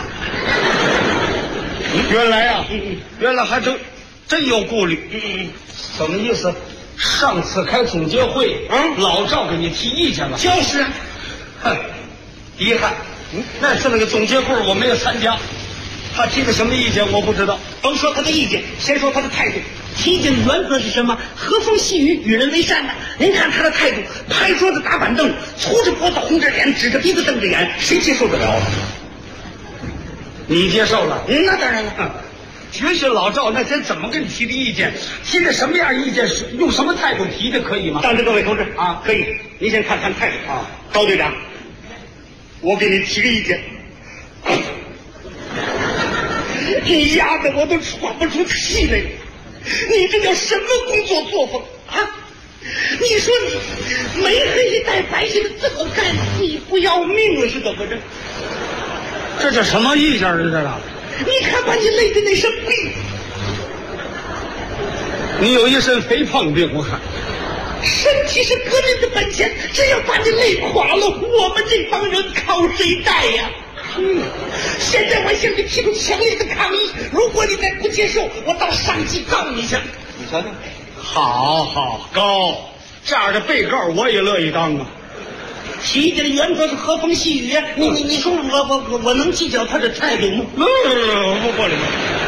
原来还真有顾虑。什么意思？上次开总结会，老赵给你提意见了。 就是啊， 哼，遗憾，那次那个总结会我没有参加。他提的什么意见我不知道。 甭说他的意见，先说他的态度。提意见的原则是什么？和风细雨，与人为善的。您看他的态度，拍桌子打板凳，粗着脖子红着脸，指着鼻子瞪着眼，谁接受得了？ 你接受了？ 那当然了。 学习老赵那天怎么跟你提的意见？提的什么样意见？用什么态度提的？可以吗？ 当着各位同志啊，可以。您先看态度啊。高队长，我给你提个意见。你丫的我都喘不出气来，你这叫什么工作作风啊？你说你没黑带白的这么干，你不要命了是怎么着？ 这叫什么意见？这是？ 你看把你累的那身病， 你有一身肥胖病，我看。 身体是革命的本钱，只要把你累垮了，我们这帮人靠谁带呀？现在我向你提出强烈的抗议，如果你再不接受，我到上级告你去。 你瞧瞧，好高，这样的被告我也乐意当啊。 提意见的原则是和风细雨，你说我能计较他的态度吗？ 不理。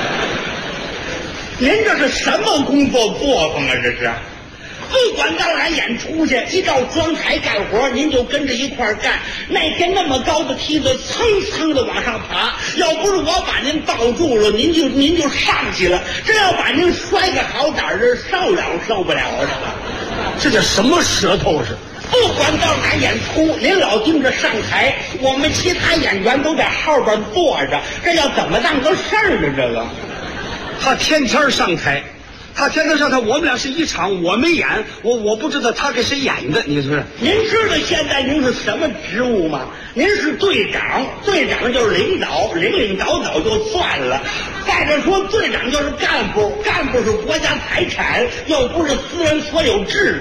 您这是什么工作作风啊？这是。不管到哪演出去，一到装台干活，您就跟着一块儿干。那天那么高的梯子，蹭蹭的往上爬，要不是我把您抱住了，您就上去了。这要把您摔个好点儿，这受不了了。 这叫什么舌头是？ 不管到哪演出，您老盯着上台，我们其他演员都在后边坐着，这要怎么当个事儿呢？这个， 他天天上台。我们俩是一场，我没演，我不知道他给谁演的，你说？ 您知道现在您是什么职务吗？您是队长，队长就是领导，领导就算了。再者说，队长就是干部，干部是国家财产，又不是私人所有制。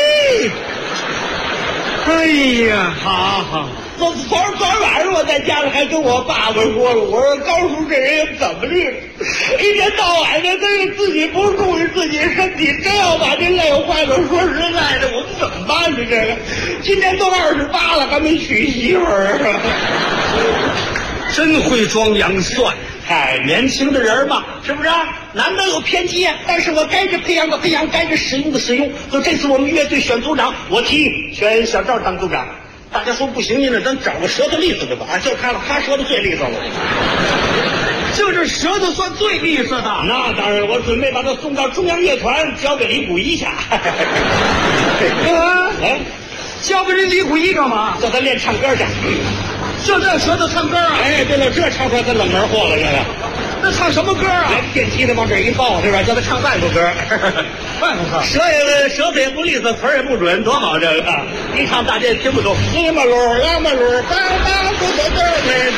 哎呀，好。 昨晚上我在家里还跟我爸爸说了，我说高叔这人怎么的，一天到晚的他是自己不注意自己身体，真要把这累坏了。说实在的，我们怎么办呢？这个今年都28了，还没娶媳妇儿， 真会装洋蒜。 年轻的人嘛，是不是？难得有偏激啊！但是我该是培养的培养，该是使用的使用。就这次我们乐队选组长，我提议选小赵当组长。大家说不行，您咱找个舌头利索的吧？就他了，他舌头最利索了。 就是舌头算最利索的。 那当然，我准备把他送到中央乐团，交给李谷一下。 叫个人李谷一干嘛？ 叫他练唱歌去。 就这舌头唱歌啊？ 哎，对了，这唱出来他冷门货了，这个。 那唱什么歌啊？ 电梯的往这一抱，是吧？叫他唱半首歌。 半首歌， 舌头也不利索，词儿也不准，多好这个！一唱大家也听不懂。一马路，两马路，当当不走走，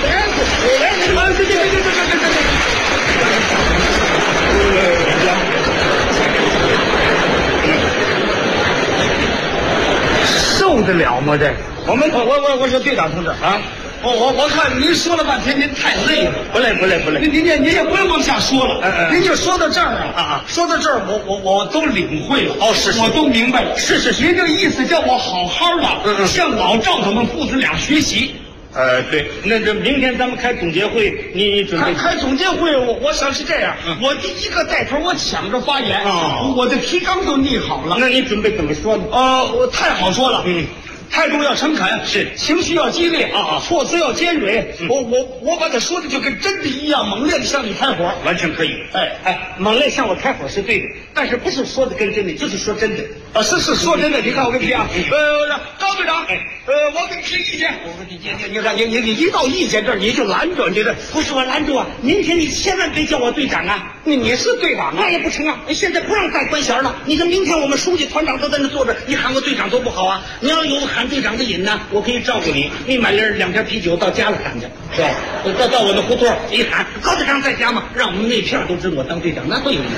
受得了吗？这我是队长同志啊！ 我看您说了半天，您太累了。 不累。 您也不用往下说了。您就说到这儿啊，说到这儿，我都领会了。 哦，是， 我都明白了。 是。 您这个意思叫我好好的向老赵他们父子俩学习。 对，那这明天咱们开总结会，你准备开总结会？我想是这样，我第一个带头，我抢着发言我的提纲都拟好了。 那你准备怎么说呢？ 我太好说了。态度要诚恳， 是情绪要激烈措辞要尖锐。我把它说的就跟真的一样，猛烈的向你开火， 完全可以。猛烈向我开火是对的，但是不是说的跟真的，就是说真的。 是说真的。你看我跟你讲，高队长，我给你提意见。你一到意见这儿你就拦着，你这不是我拦住啊！明天你千万别叫我队长啊！ 你是队长啊？ 那也不成啊！现在不让带官衔了。你说明天我们书记团长都在那坐着，你喊我队长多不好啊！你要有喊队长的瘾呢，我可以照顾你。你买2瓶啤酒到家里喊去，是吧？到我的胡同一喊，高队长在家嘛，让我们那片都知道我当队长，那多有意思。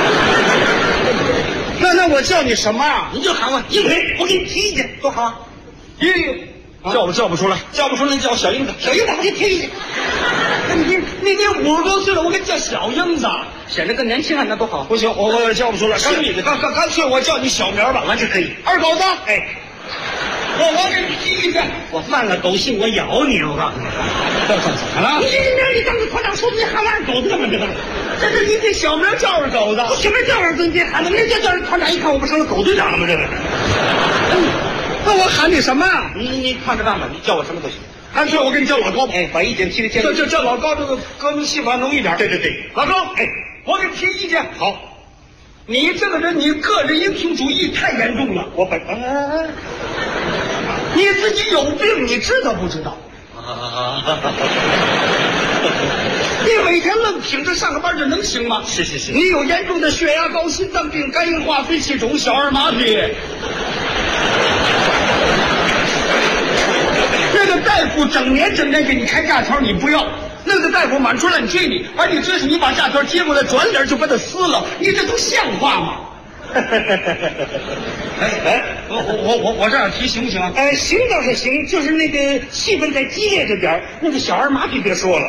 那我叫你什么啊？ 你就喊我英培，我给你提意见，多好啊！ 叫不出来，你叫小英子。 小英子，我给你提意见。 你50多岁了，我给你叫小英子， 显得更年轻啊，那多好。 不行，我叫不出来。干脆我叫你小名吧， 完全可以。 二狗子，我给你提意见。 我犯了狗性，我咬你！我告诉你， 怎么了？ 你当着团长说你喊我二狗子干嘛？ 这是你这小名叫二狗子， 我小名叫二狗子，你别喊了，人家叫团长一看我不成了狗队长了吗？这个。 那我喊你什么啊？ 你看着办吧，你叫我什么都行。 干脆我给你叫老高吧。 把意见提的尖。 叫老高，这个革命气氛浓一点。 对， 老高，我给你提意见。 好， 你这个人，你个人英雄主义太严重了。你自己有病，你知道不知道？你每天愣挺着上个班，这能行吗？ 是。 你有严重的血压高、心脏病、肝硬化、肺气肿、小儿麻痹。那个大夫整年给你开假条，你不要。那个大夫满处乱追你，而你追是你把假条接过来，转脸就把它撕了，你这都像话吗？我这样提行不行啊？ 行倒是行，就是那个气氛再激烈着点，那个小儿麻痹别说了。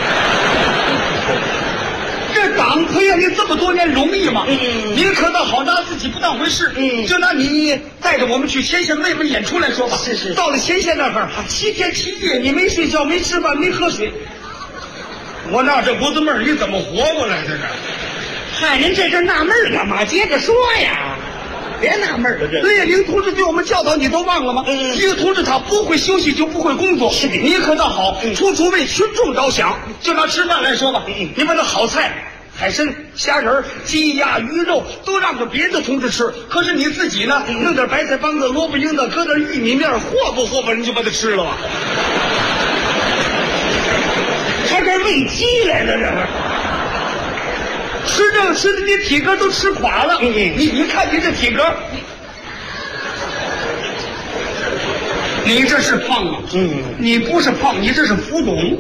这党培养你这么多年容易吗？你可倒好，拿自己不当回事。就拿你带着我们去前线慰问演出来说吧。 是。 到了前线那儿，7天7夜你没睡觉、没吃饭、没喝水，我纳这股子闷儿，你怎么活过来？这是。 嗨，您这纳闷儿干嘛？接着说呀，别纳闷了。 列宁同志对我们教导你都忘了吗？一个同志他不会休息就不会工作。 是的。 你可倒好，处处为群众着想。就拿吃饭来说吧，你把那好菜。海参、虾仁、鸡鸭鱼肉都让着别的同志吃，可是你自己呢，弄点白菜帮子、萝卜缨子，搁点玉米面，和吧，你就把它吃了吧。 差点喂鸡来了，这吃这个吃的你体格都吃垮了。你看你这体格，你这是胖吗？你不是胖，你这是浮肿。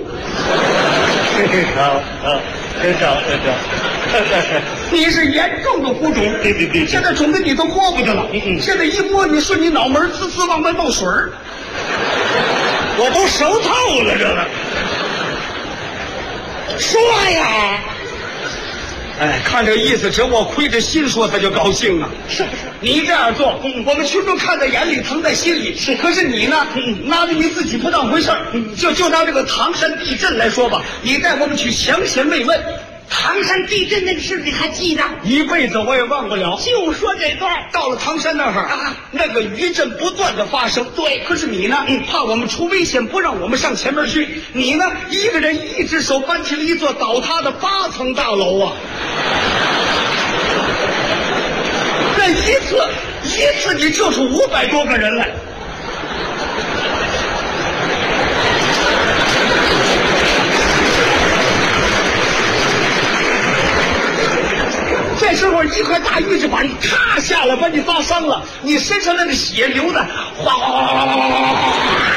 好， 你是严重的浮肿。对，现在肿的你都摸不去了。现在一摸你顺你脑门滋滋往外冒水儿， 我都熟透了。这个说呀， 看这意思，只我亏着心说他就高兴啊。 是不是？ 你这样做，我们群众看在眼里，疼在心里。可是你呢，拿着你自己不当回事儿。就拿这个唐山地震来说吧，你带我们去抢险慰问。 唐山地震那个事你还记得？ 一辈子我也忘不了。 就说这段， 到了唐山那儿那个余震不断的发生。对，可是你呢，怕我们出危险，不让我们上前面去。你呢，一个人一只手搬起了一座倒塌的8层大楼啊！这一次你救出500多个人来。 边一块大玉子板踏下来，把你砸伤了，你身上那个血流的哗哗哗哗哗哗哗哗，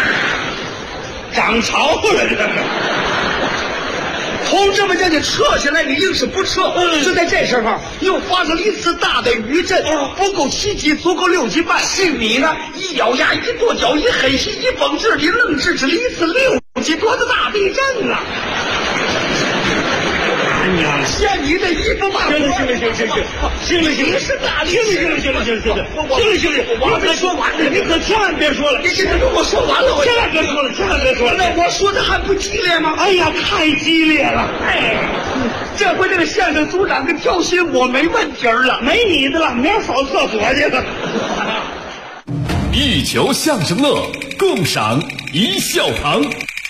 涨潮了这是。同志们叫你撤下来，你硬是不撤。就在这时候，又发生了一次大的余震，不够7级，足够6级半。是你呢，一咬牙，一跺脚，一狠心，一绷劲，你愣制止了一次6级多的大地震啊！娘，掀你的衣服吧！行了，你是大力行了，我没说完呢，你可千万别说了，你现在跟我说完了，千万别说了，那我说的还不激烈吗？哎呀，太激烈了！哎，这回这个相声组长跟挑衅我没问题了，没你的了，明儿扫厕所去了。 一球相声乐，共赏一笑堂。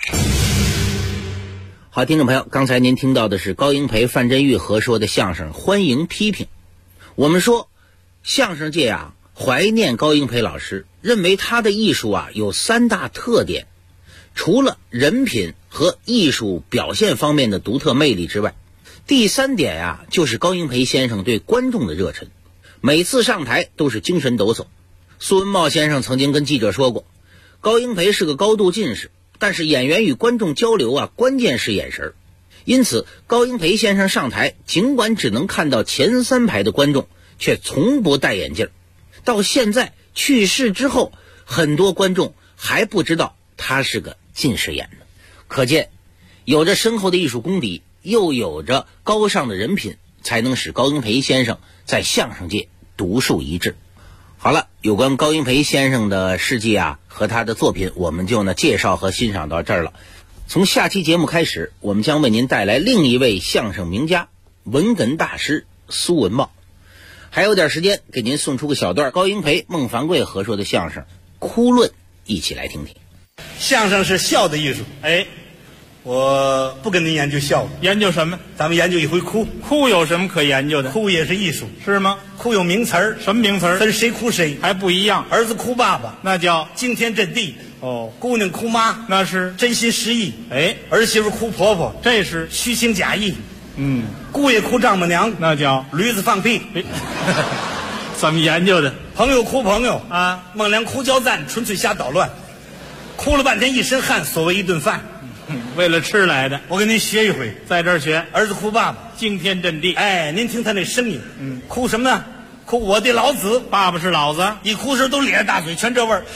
好，听众朋友，刚才您听到的是高英培、范振钰合说的相声《欢迎批评》。我们说，相声界啊，怀念高英培老师，认为他的艺术啊有3大特点，除了人品和艺术表现方面的独特魅力之外，第3点啊，就是高英培先生对观众的热忱，每次上台都是精神抖擞。苏文茂先生曾经跟记者说过，高英培是个高度近视，但是演员与观众交流啊，关键是眼神。因此高英培先生上台，尽管只能看到前3排的观众，却从不戴眼镜。到现在去世之后，很多观众还不知道他是个近视眼呢。可见有着深厚的艺术功底，又有着高尚的人品，才能使高英培先生在相声界独树一帜。好了，有关高英培先生的事迹啊和他的作品，我们就介绍和欣赏到这儿了。从下期节目开始，我们将为您带来另一位相声名家，文哏大师苏文茂。还有点时间，给您送出个小段高英培、孟凡贵合说的相声《哭论》，一起来听听。 相声是笑的艺术，哎，我不跟您研究笑， 研究什么？ 咱们研究一回哭。 哭有什么可研究的？ 哭也是艺术， 是吗？ 哭有名词儿， 什么名词儿？ 分谁哭谁， 还不一样。 儿子哭爸爸， 那叫惊天震地； 哦， 姑娘哭妈， 那是真心实意； 哎， 儿媳妇哭婆婆， 这是虚情假意。姑爷哭丈母娘， 那叫驴子放屁。 怎么研究的？ 朋友哭朋友啊， 孟良哭交赞，纯粹瞎捣乱，哭了半天一身汗，所谓一顿饭。 为了吃来的。 我跟您学一回， 在这儿学。 儿子哭爸爸， 惊天震地。 哎，您听他那声音，哭什么呢？哭我的老子， 爸爸是老子。 一哭时都咧着大嘴，全这味儿。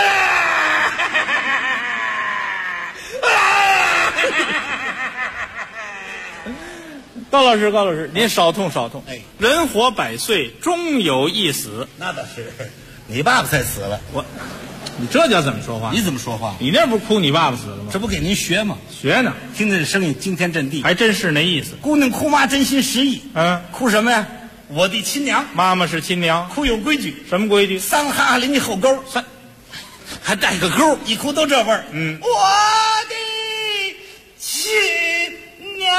高老师，您少痛。哎，人活100岁，终有一死。 那倒是，你爸爸才死了。 你这叫怎么说话？ 你怎么说话？ 你那不是哭你爸爸死了吗？ 这不给您学吗？ 学呢， 听着这声音惊天震地， 还真是那意思。 姑娘哭妈真心实意，哭什么呀？我的亲娘， 妈妈是亲娘， 哭有规矩。 什么规矩？ 3哈领你后沟，还带个勾，一哭都这味儿。我的亲娘。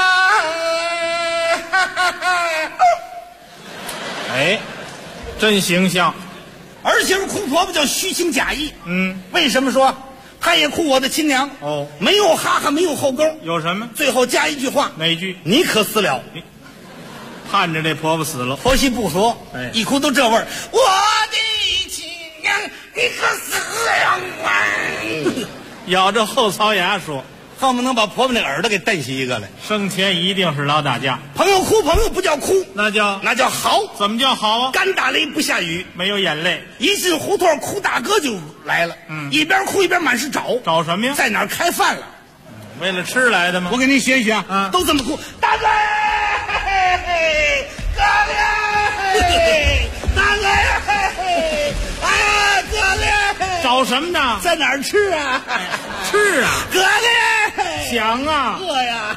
哎，真形象。 儿媳妇哭婆婆叫虚情假意。为什么说她也哭我的亲娘？ 哦， 没有哈哈，没有后沟， 有什么？ 最后加一句话， 哪一句？ 你可死了！ 盼着这婆婆死了， 婆媳不和， 哎， 一哭都这味儿。我的亲娘，你可死了！ 咬着后槽牙说。 恨不能把婆婆那耳朵给蹬下一个来。 生前一定是老打架。 朋友哭朋友不叫哭， 那叫嚎。 怎么叫嚎啊？ 干打雷不下雨， 没有眼泪。 一进胡同，哭大哥就来了。一边哭一边满是找什么呀？ 在哪儿开饭了？ 为了吃来的吗？ 我给您学一学啊，都这么哭。大哥，哥哥，大哥呀！啊，哥哥， 找什么呢？ 在哪儿吃啊？ 吃啊， 哥哥， 想啊， 饿呀，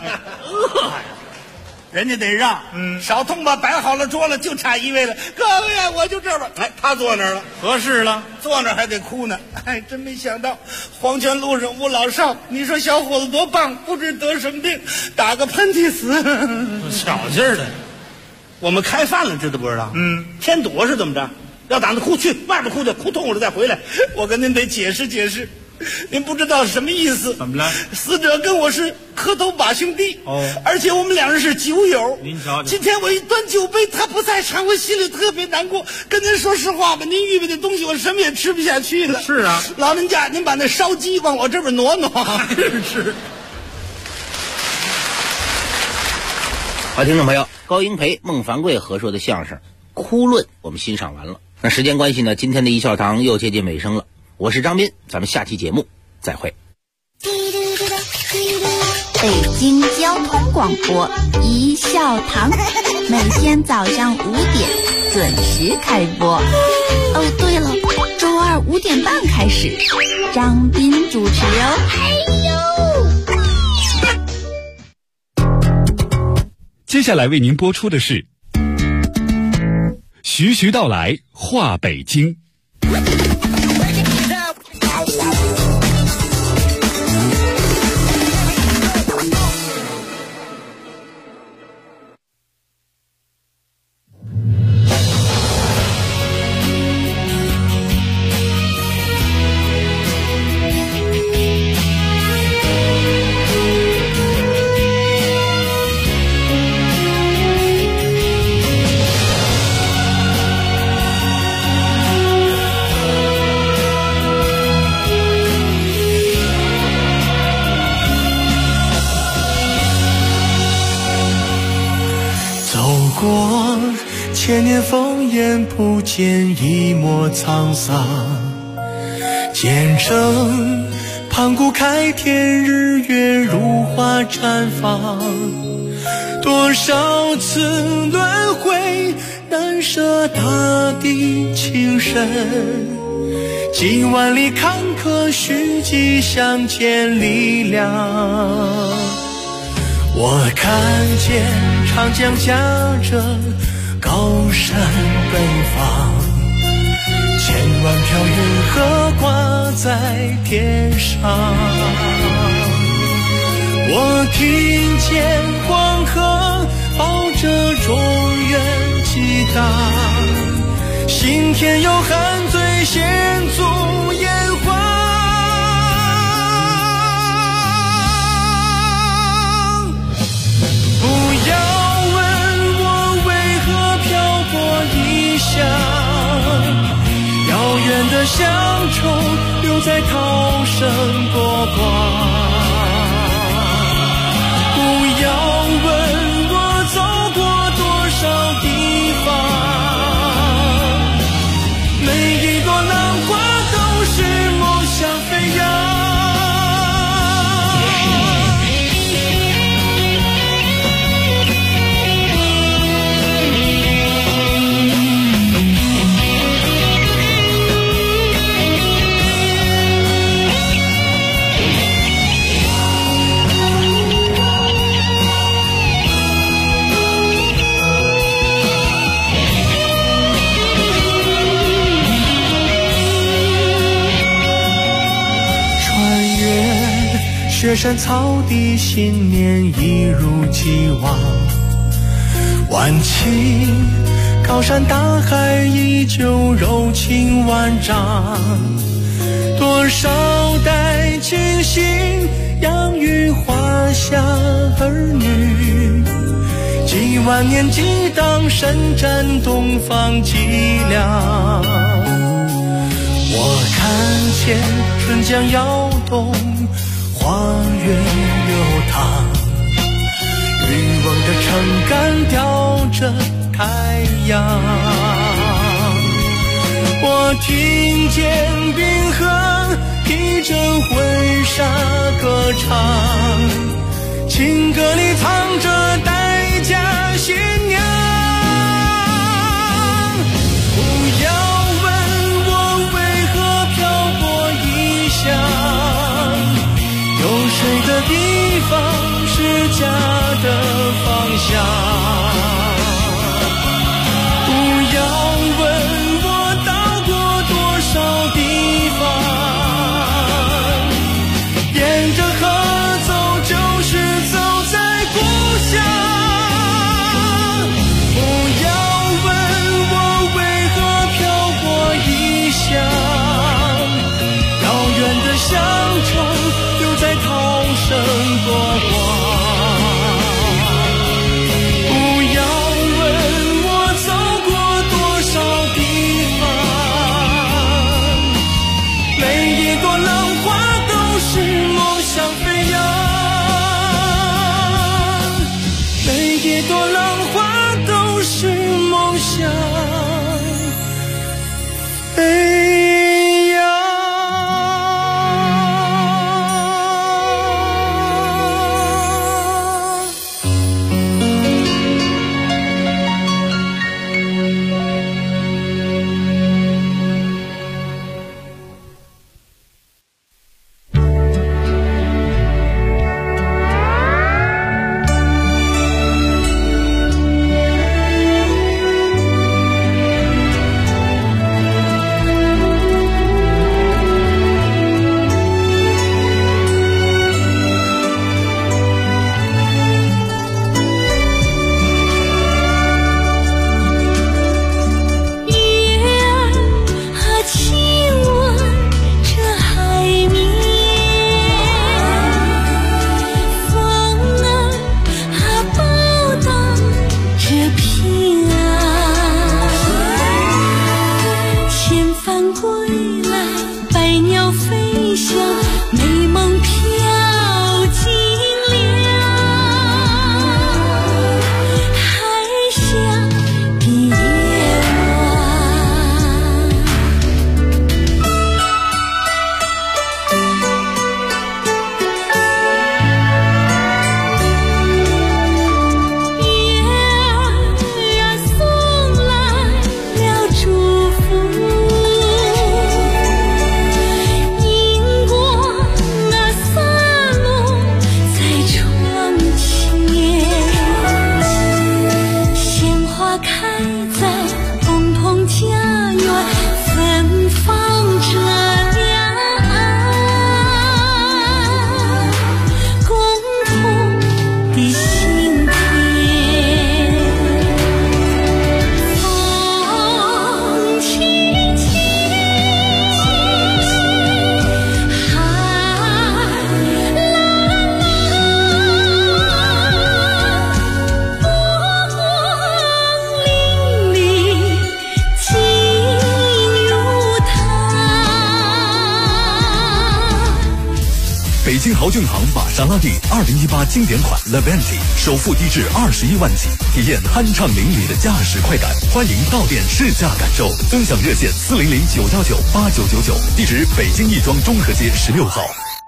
人家得让，少痛吧，摆好了桌了，就差一位了。哥哥呀，我就这吧。哎，他坐那儿了， 合适了， 坐那儿还得哭呢。哎，真没想到，黄泉路上无老少。你说小伙子多棒，不知得什么病，打个喷嚏死。 小劲儿的， 我们开饭了，知道不知道？添堵是怎么着？要打那哭去外边哭去，哭痛了再回来。我跟您得解释解释。 您不知道什么意思？ 怎么了？ 死者跟我是磕头把兄弟哦， 而且我们两人是酒友。 您瞧瞧， 今天我一端酒杯，他不在场，我心里特别难过。跟您说实话吧，您预备的东西我什么也吃不下去了。 是啊， 老人家，您把那烧鸡往我这边挪挪。 是。 好，听众朋友，高英培、孟凡贵合说的相声《哭论》我们欣赏完了。那时间关系呢，今天的一笑堂又接近尾声了。我是张斌，咱们下期节目再会。 北京交通广播一笑堂，每天早上5点准时开播。哦，对了，周二5点半开始，张斌主持哦。 接下来为您播出的是徐徐道来话北京。 千年烽烟不见一抹沧桑，见证盘古开天，日月如花绽放。多少次轮回，难舍大地情深。几万里坎坷，虚迹相见力量。我看见长江夹着高山奔放，千万条云河挂在天上。我听见黄河抱着中原激荡，心田有汉醉献足炎黄。不要遥远的乡愁留在涛声波光，不要问我走过多少地方，每一朵浪花都是梦想飞扬。雪山草地，信念一如既往。万顷高山大海，依旧柔情万丈。多少代亲信养育华夏儿女，几万年激荡，伸展东方脊梁。我看见春江摇动，花园流淌，渔翁的撑杆吊着太阳。我听见冰河披着婚纱歌唱，情歌里藏着待嫁新娘。不要问我为何漂泊异乡，有谁的地方是家的方向？不要问我到过多少地方，沿着河走就是走在故乡。不要问我为何漂泊异乡，遥远的乡北京豪骏行玛莎拉蒂2018经典款 Levante， 首付低至21万起，体验酣畅淋漓的驾驶快感。欢迎到店试驾感受，尊享热线400-919-8999，地址北京亦庄中和街16号。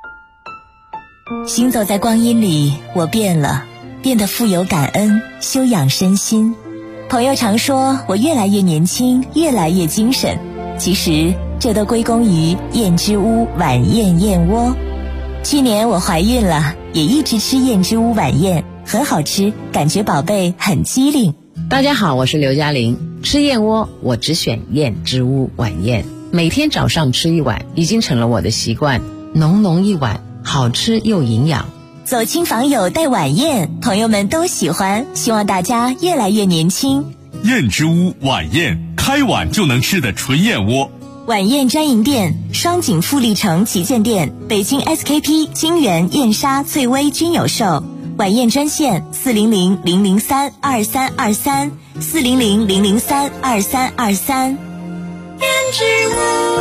行走在光阴里，我变了，变得富有感恩，修养身心。朋友常说我越来越年轻，越来越精神，其实这都归功于燕之屋晚宴燕窝。去年我怀孕了，也一直吃燕之屋晚宴，很好吃，感觉宝贝很机灵。 大家好，我是刘嘉玲。吃燕窝我只选燕之屋晚宴，每天早上吃一碗，已经成了我的习惯。浓浓一碗，好吃又营养。 走亲访友带晚宴，朋友们都喜欢，希望大家越来越年轻。 燕之屋晚宴，开碗就能吃的纯燕窝。 晚宴专营店：双井富力城旗舰店、北京 SKP、金源、燕莎、翠微均有售。晚宴专线400-003-2323 400-003-2323。 燕之屋，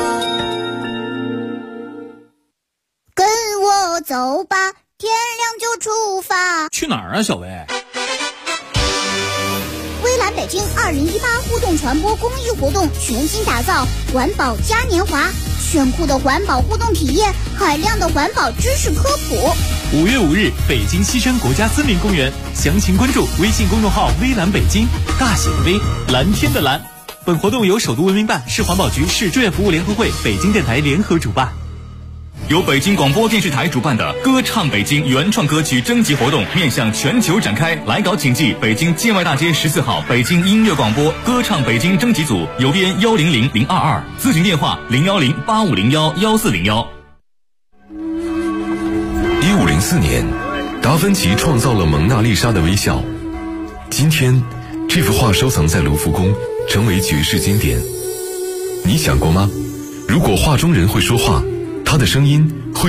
跟我走吧，天亮就出发。 去哪儿啊，小薇？ 微蓝北京2018互动传播公益活动全新打造环保嘉年华，炫酷的环保互动体验，海量的环保知识科普。 5月5日，北京西山国家森林公园，详情关注微信公众号微蓝北京，大写的微，蓝天的蓝。本活动由首都文明办、市环保局、市志愿服务联合会、北京电台联合主办。由北京广播电视台主办的歌唱北京原创歌曲征集活动面向全球展开，来稿请寄北京建外大街14号北京音乐广播歌唱北京征集组，邮编100022，咨询电话010-8501-1401。 1504年，达芬奇创造了蒙娜丽莎的微笑。今天，这幅画收藏在卢浮宫，成为绝世经典。你想过吗？如果画中人会说话，他的声音会